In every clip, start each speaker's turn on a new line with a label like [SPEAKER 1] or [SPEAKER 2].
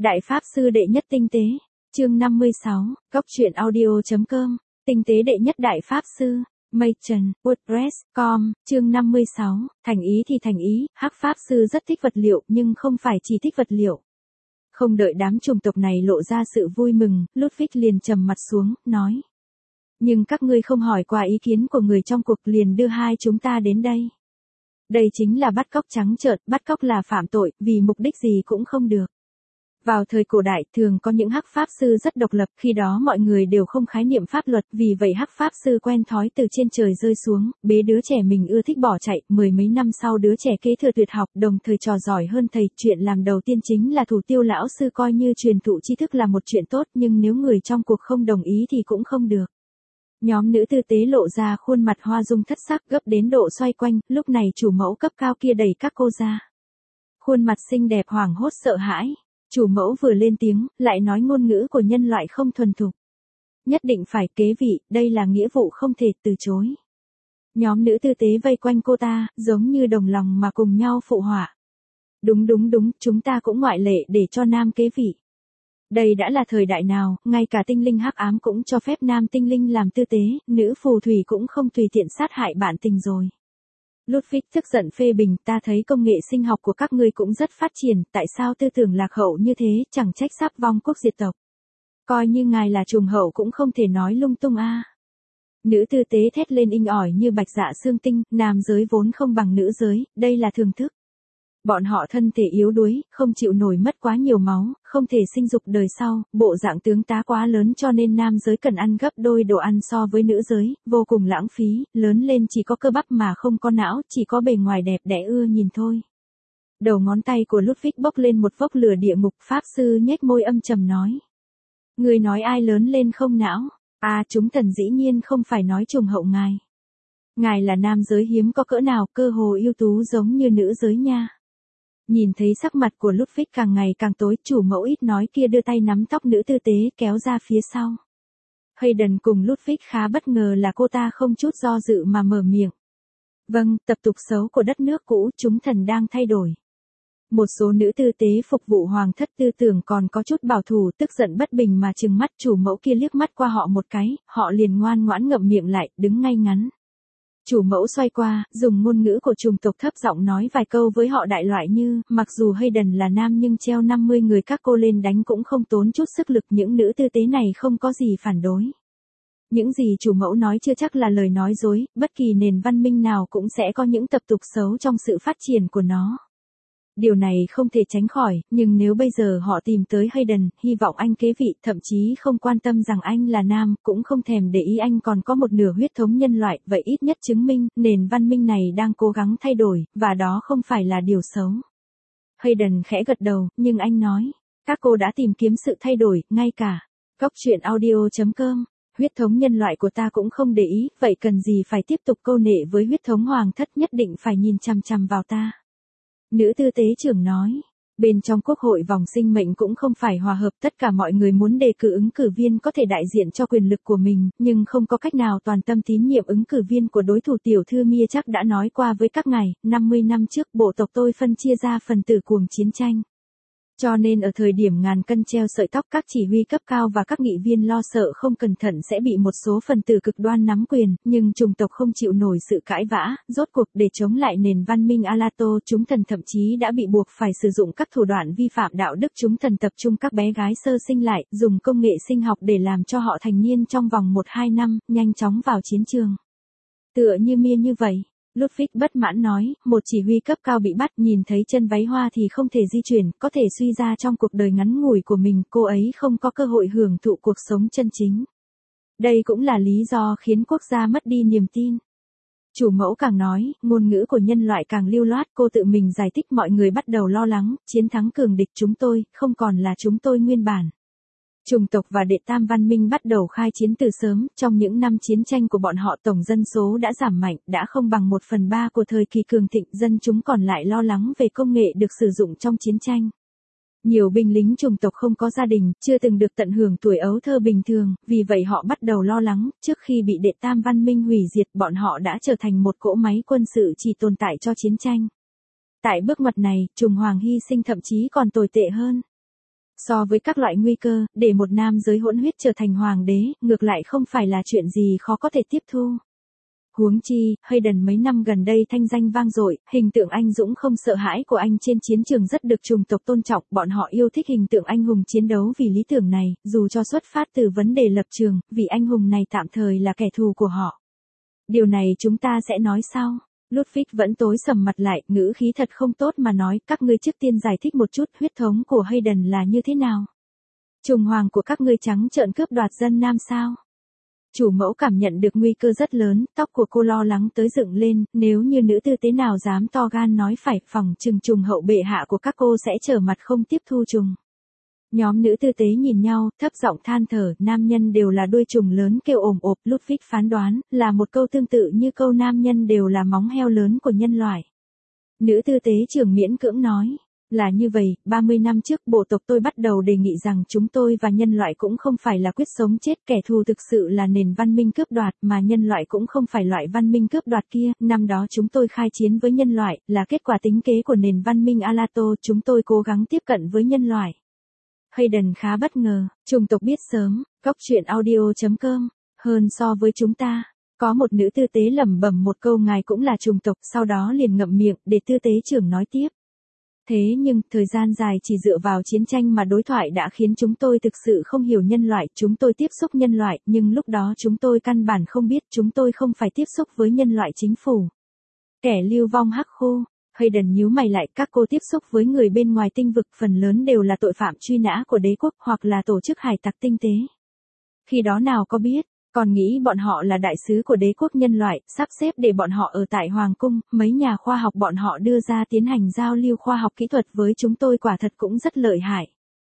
[SPEAKER 1] Đại Pháp Sư Đệ Nhất Tinh Tế, chương 56, Cốc truyện audio.com, Tinh Tế Đệ Nhất Đại Pháp Sư, Mây Trần, WordPress.com, chương 56, thành ý thì thành ý, Hắc Pháp Sư rất thích vật liệu nhưng không phải chỉ thích vật liệu. Không đợi đám chủng tộc này lộ ra sự vui mừng, Ludwig liền trầm mặt xuống, nói. Nhưng các ngươi không hỏi qua ý kiến của người trong cuộc liền đưa hai chúng ta đến đây. Đây chính là bắt cóc trắng trợn, bắt cóc là phạm tội, vì mục đích gì cũng không được. Vào thời cổ đại thường có những hắc pháp sư rất độc lập, khi đó mọi người đều không khái niệm pháp luật, vì vậy hắc pháp sư quen thói từ trên trời rơi xuống, bế đứa trẻ mình ưa thích bỏ chạy, mười mấy năm sau đứa trẻ kế thừa tuyệt học, đồng thời trò giỏi hơn thầy, chuyện làm đầu tiên chính là thủ tiêu lão sư coi như truyền thụ tri thức là một chuyện tốt, nhưng nếu người trong cuộc không đồng ý thì cũng không được. Nhóm nữ tư tế lộ ra khuôn mặt hoa dung thất sắc gấp đến độ xoay quanh, lúc này chủ mẫu cấp cao kia đẩy các cô ra. Khuôn mặt xinh đẹp hoảng hốt sợ hãi. Chủ mẫu vừa lên tiếng, lại nói ngôn ngữ của nhân loại không thuần thục. Nhất định phải kế vị, đây là nghĩa vụ không thể từ chối. Nhóm nữ tư tế vây quanh cô ta, giống như đồng lòng mà cùng nhau phụ họa. Đúng, chúng ta cũng ngoại lệ để cho nam kế vị. Đây đã là thời đại nào, ngay cả tinh linh hắc ám cũng cho phép nam tinh linh làm tư tế, nữ phù thủy cũng không tùy tiện sát hại bạn tình rồi. Ludwig tức giận phê bình, ta thấy công nghệ sinh học của các ngươi cũng rất phát triển, tại sao tư tưởng lạc hậu như thế, chẳng trách sắp vong quốc diệt tộc. Coi như ngài là trùng hậu cũng không thể nói lung tung a. Nữ tư tế thét lên inh ỏi như bạch dạ xương tinh, nam giới vốn không bằng nữ giới, đây là thường thức. Bọn họ thân thể yếu đuối, không chịu nổi mất quá nhiều máu, không thể sinh dục đời sau, bộ dạng tướng tá quá lớn cho nên nam giới cần ăn gấp đôi đồ ăn so với nữ giới, vô cùng lãng phí, lớn lên chỉ có cơ bắp mà không có não, chỉ có bề ngoài đẹp đẽ ưa nhìn thôi. Đầu ngón tay của Ludwig bốc lên một vốc lửa địa ngục, Pháp Sư nhếch môi âm trầm nói. Người nói ai lớn lên không não, chúng thần dĩ nhiên không phải nói trùng hậu ngài. Ngài là nam giới hiếm có cỡ nào, cơ hồ ưu tú giống như nữ giới nha. Nhìn thấy sắc mặt của Ludwig càng ngày càng tối, chủ mẫu ít nói kia đưa tay nắm tóc nữ tư tế kéo ra phía sau. Hayden cùng Ludwig khá bất ngờ là cô ta không chút do dự mà mở miệng. Vâng, tập tục xấu của đất nước cũ, chúng thần đang thay đổi. Một số nữ tư tế phục vụ hoàng thất tư tưởng còn có chút bảo thủ, tức giận bất bình mà trừng mắt, chủ mẫu kia liếc mắt qua họ một cái, họ liền ngoan ngoãn ngậm miệng lại, đứng ngay ngắn. Chủ mẫu xoay qua, dùng ngôn ngữ của chủng tộc thấp giọng nói vài câu với họ đại loại như, mặc dù Hayden là nam nhưng treo 50 người các cô lên đánh cũng không tốn chút sức lực, những nữ tư tế này không có gì phản đối. Những gì chủ mẫu nói chưa chắc là lời nói dối, bất kỳ nền văn minh nào cũng sẽ có những tập tục xấu trong sự phát triển của nó. Điều này không thể tránh khỏi, nhưng nếu bây giờ họ tìm tới Hayden, hy vọng anh kế vị, thậm chí không quan tâm rằng anh là nam, cũng không thèm để ý anh còn có một nửa huyết thống nhân loại, vậy ít nhất chứng minh, nền văn minh này đang cố gắng thay đổi, và đó không phải là điều xấu. Hayden khẽ gật đầu, nhưng anh nói, các cô đã tìm kiếm sự thay đổi, ngay cả Cốc truyện audio.com, huyết thống nhân loại của ta cũng không để ý, vậy cần gì phải tiếp tục câu nệ với huyết thống hoàng thất, nhất định phải nhìn chằm chằm vào ta. Nữ tư tế trưởng nói, bên trong quốc hội vòng sinh mệnh cũng không phải hòa hợp, tất cả mọi người muốn đề cử ứng cử viên có thể đại diện cho quyền lực của mình, nhưng không có cách nào toàn tâm tín nhiệm ứng cử viên của đối thủ. Tiểu thư Mia chắc đã nói qua với các ngài, 50 năm trước bộ tộc tôi phân chia ra phần tử cuồng chiến tranh. Cho nên ở thời điểm ngàn cân treo sợi tóc, các chỉ huy cấp cao và các nghị viên lo sợ không cẩn thận sẽ bị một số phần tử cực đoan nắm quyền, nhưng chủng tộc không chịu nổi sự cãi vã, rốt cuộc để chống lại nền văn minh Alato, chúng thần thậm chí đã bị buộc phải sử dụng các thủ đoạn vi phạm đạo đức. Chúng thần tập trung các bé gái sơ sinh lại, dùng công nghệ sinh học để làm cho họ thành niên trong vòng 1-2 năm, nhanh chóng vào chiến trường. Tựa như Mia như vậy. Ludwig bất mãn nói, một chỉ huy cấp cao bị bắt, nhìn thấy chân váy hoa thì không thể di chuyển, có thể suy ra trong cuộc đời ngắn ngủi của mình, cô ấy không có cơ hội hưởng thụ cuộc sống chân chính. Đây cũng là lý do khiến quốc gia mất đi niềm tin. Chủ mẫu càng nói, ngôn ngữ của nhân loại càng lưu loát, cô tự mình giải thích, mọi người bắt đầu lo lắng, chiến thắng cường địch chúng tôi, không còn là chúng tôi nguyên bản. Chủng tộc và đệ tam văn minh bắt đầu khai chiến từ sớm, trong những năm chiến tranh của bọn họ tổng dân số đã giảm mạnh, đã không bằng 1/3 của thời kỳ cường thịnh, dân chúng còn lại lo lắng về công nghệ được sử dụng trong chiến tranh. Nhiều binh lính chủng tộc không có gia đình, chưa từng được tận hưởng tuổi ấu thơ bình thường, vì vậy họ bắt đầu lo lắng, trước khi bị đệ tam văn minh hủy diệt, bọn họ đã trở thành một cỗ máy quân sự chỉ tồn tại cho chiến tranh. Tại bước ngoặt này, Trùng Hoàng hy sinh thậm chí còn tồi tệ hơn. So với các loại nguy cơ, để một nam giới hỗn huyết trở thành hoàng đế, ngược lại không phải là chuyện gì khó có thể tiếp thu. Huống chi, Hayden mấy năm gần đây thanh danh vang dội, hình tượng anh dũng không sợ hãi của anh trên chiến trường rất được chủng tộc tôn trọng, bọn họ yêu thích hình tượng anh hùng chiến đấu vì lý tưởng này, dù cho xuất phát từ vấn đề lập trường, vì anh hùng này tạm thời là kẻ thù của họ. Điều này chúng ta sẽ nói sau. Ludwig vẫn tối sầm mặt lại, ngữ khí thật không tốt mà nói, các ngươi trước tiên giải thích một chút huyết thống của Hayden là như thế nào. Trùng hoàng của các ngươi trắng trợn cướp đoạt dân nam sao? Chủ mẫu cảm nhận được nguy cơ rất lớn, tóc của cô lo lắng tới dựng lên, nếu như nữ tư tế nào dám to gan nói phải, phỏng chừng trùng hậu bệ hạ của các cô sẽ trở mặt không tiếp thu trùng. Nhóm nữ tư tế nhìn nhau, thấp giọng than thở, nam nhân đều là đuôi trùng lớn kêu ồm ộp, Ludwig phán đoán, là một câu tương tự như câu nam nhân đều là móng heo lớn của nhân loại. Nữ tư tế trưởng miễn cưỡng nói. Là như vậy, 30 năm trước bộ tộc tôi bắt đầu đề nghị rằng chúng tôi và nhân loại cũng không phải là quyết sống chết, kẻ thù thực sự là nền văn minh cướp đoạt, mà nhân loại cũng không phải loại văn minh cướp đoạt kia. Năm đó chúng tôi khai chiến với nhân loại, là kết quả tính kế của nền văn minh Alato, chúng tôi cố gắng tiếp cận với nhân loại. Hayden khá bất ngờ, chủng tộc biết sớm, góc truyện audio.com, hơn so với chúng ta. Có một nữ tư tế lẩm bẩm một câu ngài cũng là chủng tộc, sau đó liền ngậm miệng, để tư tế trưởng nói tiếp. Thế nhưng, thời gian dài chỉ dựa vào chiến tranh mà đối thoại đã khiến chúng tôi thực sự không hiểu nhân loại, chúng tôi tiếp xúc nhân loại, nhưng lúc đó chúng tôi căn bản không biết chúng tôi không phải tiếp xúc với nhân loại chính phủ. Kẻ lưu vong hắc khu, Hayden nhíu mày lại, các cô tiếp xúc với người bên ngoài tinh vực phần lớn đều là tội phạm truy nã của đế quốc hoặc là tổ chức hải tặc tinh tế. Khi đó nào có biết. Còn nghĩ bọn họ là đại sứ của đế quốc nhân loại, sắp xếp để bọn họ ở tại Hoàng cung, mấy nhà khoa học bọn họ đưa ra tiến hành giao lưu khoa học kỹ thuật với chúng tôi quả thật cũng rất lợi hại.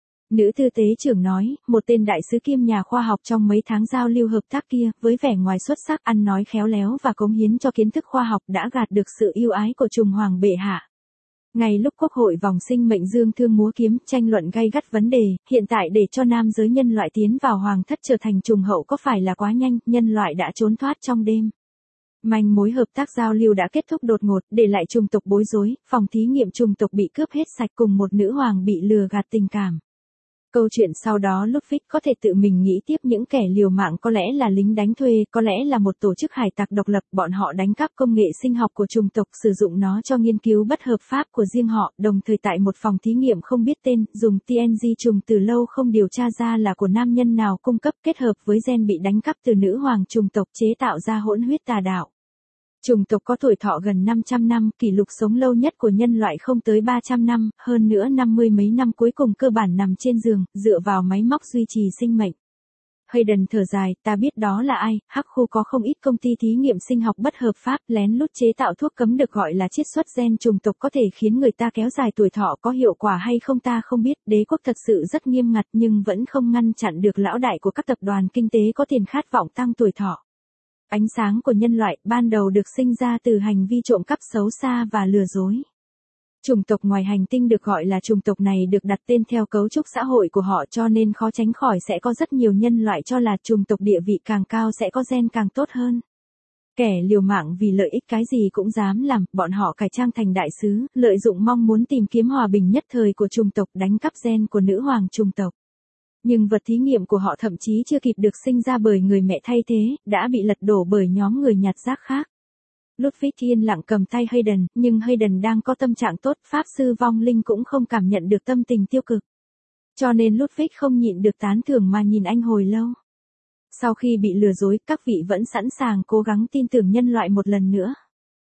[SPEAKER 1] Nữ tư tế trưởng nói, một tên đại sứ kiêm nhà khoa học trong mấy tháng giao lưu hợp tác kia, với vẻ ngoài xuất sắc, ăn nói khéo léo và cống hiến cho kiến thức khoa học đã gạt được sự yêu ái của trùng hoàng bệ hạ. Ngay lúc Quốc hội vòng sinh mệnh dương thương múa kiếm, tranh luận gay gắt vấn đề, hiện tại để cho nam giới nhân loại tiến vào hoàng thất trở thành trùng hậu có phải là quá nhanh, nhân loại đã trốn thoát trong đêm. Manh mối hợp tác giao lưu đã kết thúc đột ngột, để lại chủng tộc bối rối, phòng thí nghiệm chủng tộc bị cướp hết sạch cùng một nữ hoàng bị lừa gạt tình cảm. Câu chuyện sau đó Ludwig có thể tự mình nghĩ tiếp, những kẻ liều mạng có lẽ là lính đánh thuê, có lẽ là một tổ chức hải tặc độc lập, bọn họ đánh cắp công nghệ sinh học của chủng tộc, sử dụng nó cho nghiên cứu bất hợp pháp của riêng họ, đồng thời tại một phòng thí nghiệm không biết tên, dùng TNG trùng từ lâu không điều tra ra là của nam nhân nào cung cấp, kết hợp với gen bị đánh cắp từ nữ hoàng chủng tộc chế tạo ra hỗn huyết tà đạo. Chủng tộc có tuổi thọ gần 500 năm, kỷ lục sống lâu nhất của nhân loại không tới 300 năm, hơn nữa 50 mấy năm cuối cùng cơ bản nằm trên giường, dựa vào máy móc duy trì sinh mệnh. Hayden thở dài, ta biết đó là ai, hắc khu có không ít công ty thí nghiệm sinh học bất hợp pháp, lén lút chế tạo thuốc cấm được gọi là chiết xuất gen chủng tộc có thể khiến người ta kéo dài tuổi thọ, có hiệu quả hay không ta không biết, đế quốc thật sự rất nghiêm ngặt nhưng vẫn không ngăn chặn được lão đại của các tập đoàn kinh tế có tiền khát vọng tăng tuổi thọ. Ánh sáng của nhân loại ban đầu được sinh ra từ hành vi trộm cắp xấu xa và lừa dối. Chủng tộc ngoài hành tinh được gọi là chủng tộc này được đặt tên theo cấu trúc xã hội của họ, cho nên khó tránh khỏi sẽ có rất nhiều nhân loại cho là chủng tộc địa vị càng cao sẽ có gen càng tốt hơn. Kẻ liều mạng vì lợi ích cái gì cũng dám làm, bọn họ cải trang thành đại sứ, lợi dụng mong muốn tìm kiếm hòa bình nhất thời của chủng tộc, đánh cắp gen của nữ hoàng chủng tộc. Nhưng vật thí nghiệm của họ thậm chí chưa kịp được sinh ra bởi người mẹ thay thế, đã bị lật đổ bởi nhóm người nhặt rác khác. Ludwig yên lặng cầm tay Hayden, nhưng Hayden đang có tâm trạng tốt, pháp sư vong linh cũng không cảm nhận được tâm tình tiêu cực. Cho nên Ludwig không nhịn được tán thưởng mà nhìn anh hồi lâu. Sau khi bị lừa dối, các vị vẫn sẵn sàng cố gắng tin tưởng nhân loại một lần nữa.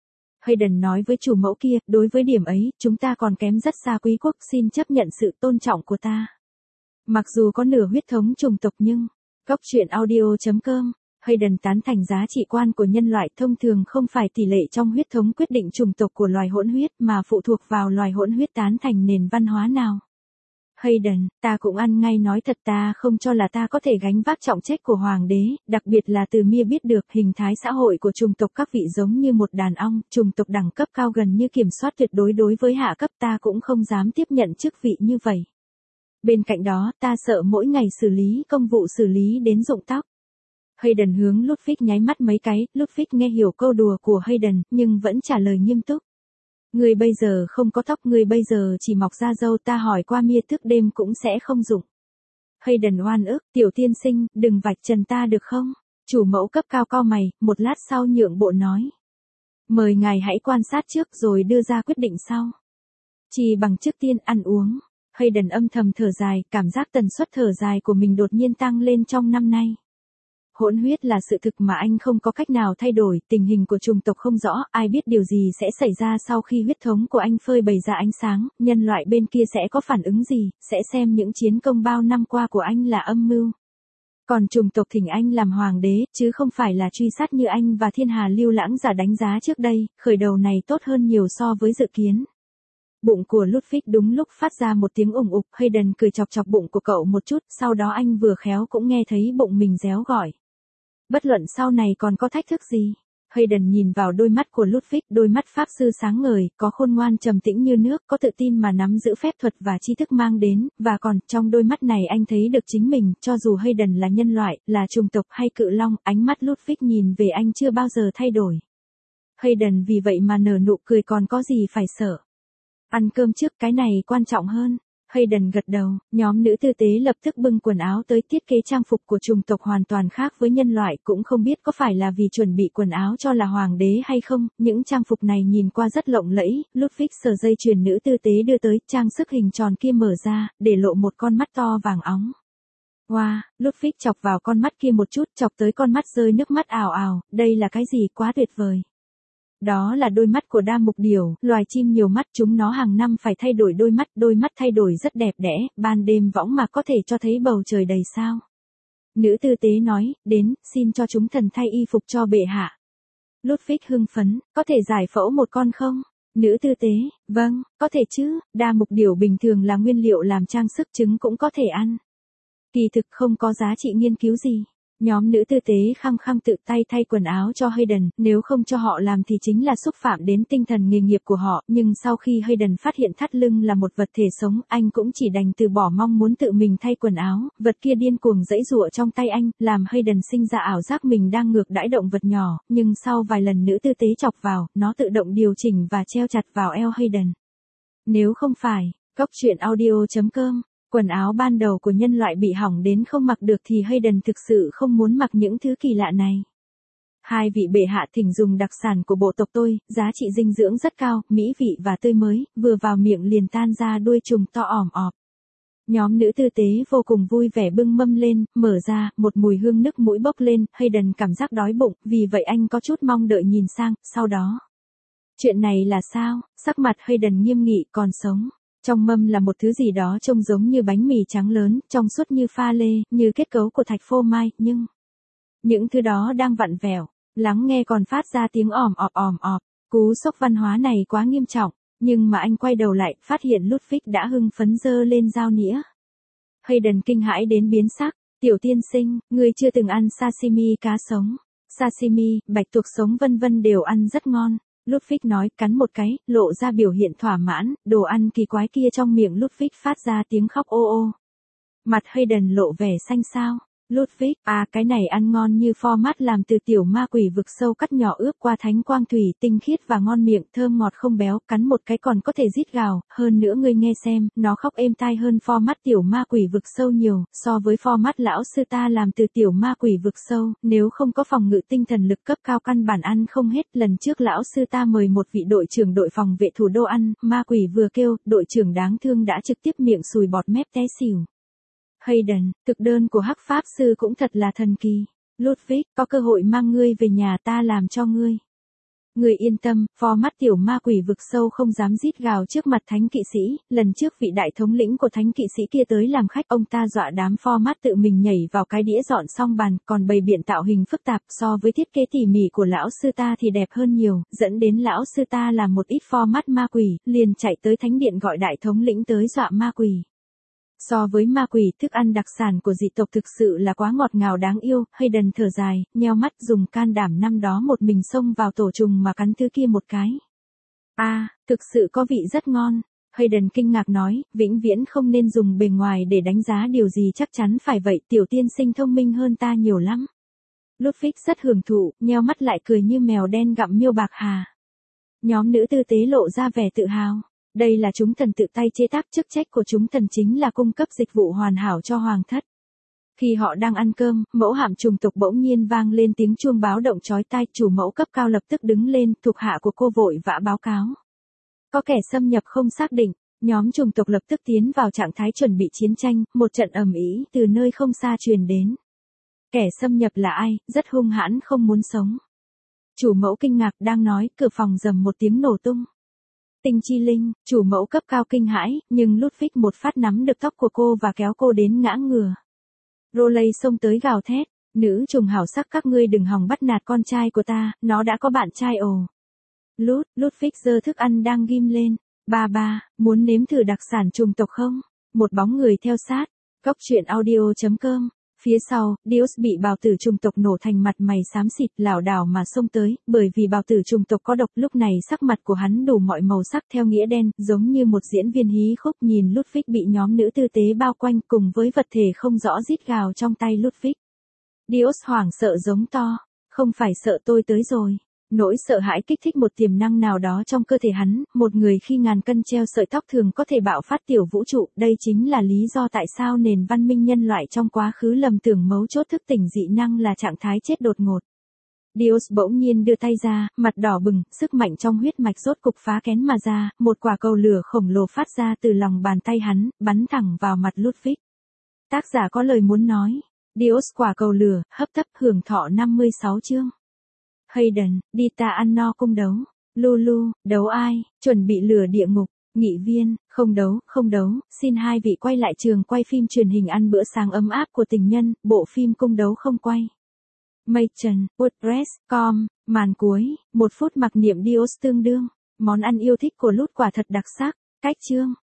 [SPEAKER 1] Hayden nói với chủ mẫu kia, đối với điểm ấy, chúng ta còn kém rất xa quý quốc, xin chấp nhận sự tôn trọng của ta. Mặc dù có nửa huyết thống chủng tộc nhưng, góc truyện audio.com, Hayden tán thành giá trị quan của nhân loại thông thường không phải tỷ lệ trong huyết thống quyết định chủng tộc của loài hỗn huyết mà phụ thuộc vào loài hỗn huyết tán thành nền văn hóa nào. Hayden, ta cũng ăn ngay nói thật, ta không cho là ta có thể gánh vác trọng trách của hoàng đế, đặc biệt là từ Mia biết được hình thái xã hội của chủng tộc các vị giống như một đàn ong, chủng tộc đẳng cấp cao gần như kiểm soát tuyệt đối đối với hạ cấp, ta cũng không dám tiếp nhận chức vị như vậy. Bên cạnh đó, ta sợ mỗi ngày xử lý công vụ xử lý đến rụng tóc. Hayden hướng Ludwig nháy mắt mấy cái, Ludwig nghe hiểu câu đùa của Hayden, nhưng vẫn trả lời nghiêm túc. Ngươi bây giờ không có tóc, ngươi bây giờ chỉ mọc ra râu, ta hỏi qua mia thức đêm cũng sẽ không dụng. Hayden oan ức, tiểu tiên sinh, đừng vạch trần ta được không? Chủ mẫu cấp cao cau mày, một lát sau nhượng bộ nói. Mời ngài hãy quan sát trước rồi đưa ra quyết định sau. Chỉ bằng trước tiên ăn uống. Hayden âm thầm thở dài, cảm giác tần suất thở dài của mình đột nhiên tăng lên trong năm nay. Hỗn huyết là sự thực mà anh không có cách nào thay đổi, tình hình của chủng tộc không rõ, ai biết điều gì sẽ xảy ra sau khi huyết thống của anh phơi bày ra ánh sáng, nhân loại bên kia sẽ có phản ứng gì, sẽ xem những chiến công bao năm qua của anh là âm mưu. Còn chủng tộc thỉnh anh làm hoàng đế, chứ không phải là truy sát như anh và thiên hà lưu lãng giả đánh giá trước đây, khởi đầu này tốt hơn nhiều so với dự kiến. Bụng của Ludwig đúng lúc phát ra một tiếng ủng ục, Hayden cười chọc chọc bụng của cậu một chút, sau đó anh vừa khéo cũng nghe thấy bụng mình réo gọi. Bất luận sau này còn có thách thức gì. Hayden nhìn vào đôi mắt của Ludwig, đôi mắt pháp sư sáng ngời, có khôn ngoan trầm tĩnh như nước, có tự tin mà nắm giữ phép thuật và tri thức mang đến, và còn, trong đôi mắt này anh thấy được chính mình, cho dù Hayden là nhân loại, là chủng tộc hay cự long, ánh mắt Ludwig nhìn về anh chưa bao giờ thay đổi. Hayden vì vậy mà nở nụ cười, còn có gì phải sợ. Ăn cơm trước, cái này quan trọng hơn. Hayden gật đầu, nhóm nữ tư tế lập tức bưng quần áo tới, thiết kế trang phục của chủng tộc hoàn toàn khác với nhân loại, cũng không biết có phải là vì chuẩn bị quần áo cho là hoàng đế hay không, những trang phục này nhìn qua rất lộng lẫy. Ludwig sờ dây chuyền nữ tư tế đưa tới, trang sức hình tròn kia mở ra, để lộ một con mắt to vàng óng. Wow, Ludwig chọc vào con mắt kia một chút, chọc tới con mắt rơi nước mắt ào ào, đây là cái gì, quá tuyệt vời. Đó là đôi mắt của đa mục điểu, loài chim nhiều mắt, chúng nó hàng năm phải thay đổi đôi mắt thay đổi rất đẹp đẽ, ban đêm võng mạc có thể cho thấy bầu trời đầy sao. Nữ tư tế nói, đến, xin cho chúng thần thay y phục cho bệ hạ. Ludwig hưng phấn, có thể giải phẫu một con không? Nữ tư tế, vâng, có thể chứ, đa mục điểu bình thường là nguyên liệu làm trang sức, trứng cũng có thể ăn. Kỳ thực không có giá trị nghiên cứu gì. Nhóm nữ tư tế khăng khăng tự tay thay quần áo cho Hayden, nếu không cho họ làm thì chính là xúc phạm đến tinh thần nghề nghiệp của họ, nhưng sau khi Hayden phát hiện thắt lưng là một vật thể sống, anh cũng chỉ đành từ bỏ mong muốn tự mình thay quần áo, vật kia điên cuồng giãy giụa trong tay anh, làm Hayden sinh ra ảo giác mình đang ngược đãi động vật nhỏ, nhưng sau vài lần nữ tư tế chọc vào, nó tự động điều chỉnh và treo chặt vào eo Hayden. Nếu không phải, goctruyện.audio.com quần áo ban đầu của nhân loại bị hỏng đến không mặc được thì Hayden thực sự không muốn mặc những thứ kỳ lạ này. Hai vị bệ hạ thỉnh dùng đặc sản của bộ tộc tôi, giá trị dinh dưỡng rất cao, mỹ vị và tươi mới, vừa vào miệng liền tan ra đuôi trùng to òm ọp. Nhóm nữ tư tế vô cùng vui vẻ bưng mâm lên, mở ra, một mùi hương nước mũi bốc lên, Hayden cảm giác đói bụng, vì vậy anh có chút mong đợi nhìn sang, sau đó. Chuyện này là sao? Sắc mặt Hayden nghiêm nghị, còn sống. Trong mâm là một thứ gì đó trông giống như bánh mì trắng lớn, trong suốt như pha lê, như kết cấu của thạch phô mai, nhưng những thứ đó đang vặn vẹo, lắng nghe còn phát ra tiếng òm ọp. Cú sốc văn hóa này quá nghiêm trọng, nhưng mà anh quay đầu lại, phát hiện Ludwig đã hưng phấn giơ lên dao nĩa. Hayden kinh hãi đến biến sắc, tiểu tiên sinh, ngươi chưa từng ăn sashimi cá sống, sashimi, bạch tuộc sống vân vân đều ăn rất ngon. Ludwig nói, cắn một cái, lộ ra biểu hiện thỏa mãn, đồ ăn kỳ quái kia trong miệng Ludwig phát ra tiếng khóc ô ô. Mặt Hayden lộ vẻ xanh xao. Ludwig, cái này ăn ngon như format làm từ tiểu ma quỷ vực sâu cắt nhỏ ướp qua thánh quang thủy, tinh khiết và ngon miệng, thơm ngọt không béo, cắn một cái còn có thể rít gào, hơn nữa ngươi nghe xem, nó khóc êm tai hơn format tiểu ma quỷ vực sâu nhiều, so với format lão sư ta làm từ tiểu ma quỷ vực sâu, nếu không có phòng ngự tinh thần lực cấp cao căn bản ăn không hết, lần trước lão sư ta mời một vị đội trưởng đội phòng vệ thủ đô ăn, ma quỷ vừa kêu, đội trưởng đáng thương đã trực tiếp miệng sùi bọt mép té xỉu. Hayden, thực đơn của Hắc Pháp Sư cũng thật là thần kỳ. Ludwig, có cơ hội mang ngươi về nhà ta làm cho ngươi. Ngươi yên tâm, format tiểu ma quỷ vực sâu không dám rít gào trước mặt thánh kỵ sĩ, lần trước vị đại thống lĩnh của thánh kỵ sĩ kia tới làm khách, ông ta dọa đám format tự mình nhảy vào cái đĩa dọn xong bàn, còn bày biện tạo hình phức tạp, so với thiết kế tỉ mỉ của lão sư ta thì đẹp hơn nhiều, dẫn đến lão sư ta làm một ít format ma quỷ, liền chạy tới thánh điện gọi đại thống lĩnh tới dọa ma quỷ. So với ma quỷ, thức ăn đặc sản của dị tộc thực sự là quá ngọt ngào đáng yêu, Hayden thở dài, nheo mắt dùng can đảm năm đó một mình xông vào tổ trùng mà cắn thứ kia một cái. Thực sự có vị rất ngon. Hayden kinh ngạc nói, vĩnh viễn không nên dùng bề ngoài để đánh giá điều gì, chắc chắn phải vậy, tiểu tiên sinh thông minh hơn ta nhiều lắm. Ludwig rất hưởng thụ, nheo mắt lại cười như mèo đen gặm miêu bạc hà. Nhóm nữ tư tế lộ ra vẻ tự hào. Đây là chúng thần tự tay chế tác, chức trách của chúng thần chính là cung cấp dịch vụ hoàn hảo cho hoàng thất. Khi họ đang ăn cơm, mẫu hạm chủng tộc bỗng nhiên vang lên tiếng chuông báo động chói tai, chủ mẫu cấp cao lập tức đứng lên, thuộc hạ của cô vội vã báo cáo. Có kẻ xâm nhập không xác định, nhóm chủng tộc lập tức tiến vào trạng thái chuẩn bị chiến tranh, một trận ầm ĩ từ nơi không xa truyền đến. Kẻ xâm nhập là ai, rất hung hãn không muốn sống. Chủ mẫu kinh ngạc đang nói, cửa phòng rầm một tiếng nổ tung. Tinh chi linh, chủ mẫu cấp cao kinh hãi, nhưng Ludwig một phát nắm được tóc của cô và kéo cô đến ngã ngửa. Rowley xông tới gào thét, nữ trùng hảo sắc, các ngươi đừng hòng bắt nạt con trai của ta, nó đã có bạn trai ồ. Ludwig giơ thức ăn đang ghim lên. Ba, muốn nếm thử đặc sản trùng tộc không? Một bóng người theo sát. Góc truyện audio.com. Phía sau, Dios bị bào tử trùng tộc nổ thành mặt mày xám xịt, lảo đảo mà xông tới, bởi vì bào tử trùng tộc có độc. Lúc này sắc mặt của hắn đủ mọi màu sắc theo nghĩa đen, giống như một diễn viên hí khúc. Nhìn Ludwig bị nhóm nữ tư tế bao quanh cùng với vật thể không rõ rít gào trong tay Ludwig. Dios hoảng sợ giống to, không phải sợ tôi tới rồi. Nỗi sợ hãi kích thích một tiềm năng nào đó trong cơ thể hắn, một người khi ngàn cân treo sợi tóc thường có thể bạo phát tiểu vũ trụ, đây chính là lý do tại sao nền văn minh nhân loại trong quá khứ lầm tưởng mấu chốt thức tỉnh dị năng là trạng thái chết đột ngột. Dios bỗng nhiên đưa tay ra, mặt đỏ bừng, sức mạnh trong huyết mạch rốt cục phá kén mà ra, một quả cầu lửa khổng lồ phát ra từ lòng bàn tay hắn, bắn thẳng vào mặt Ludwig. Tác giả có lời muốn nói. Dios quả cầu lửa, hấp tấp hưởng thọ 56 chương. Hayden, đi ta ăn no cung đấu. Lulu, đấu ai, chuẩn bị lửa địa ngục. Nghị viên, không đấu, xin hai vị quay lại trường quay phim truyền hình ăn bữa sáng ấm áp của tình nhân, bộ phim cung đấu không quay. Machen, WordPress.com, màn cuối, 1 phút mặc niệm Dios tương đương. Món ăn yêu thích của Lút quả thật đặc sắc. Cách chương.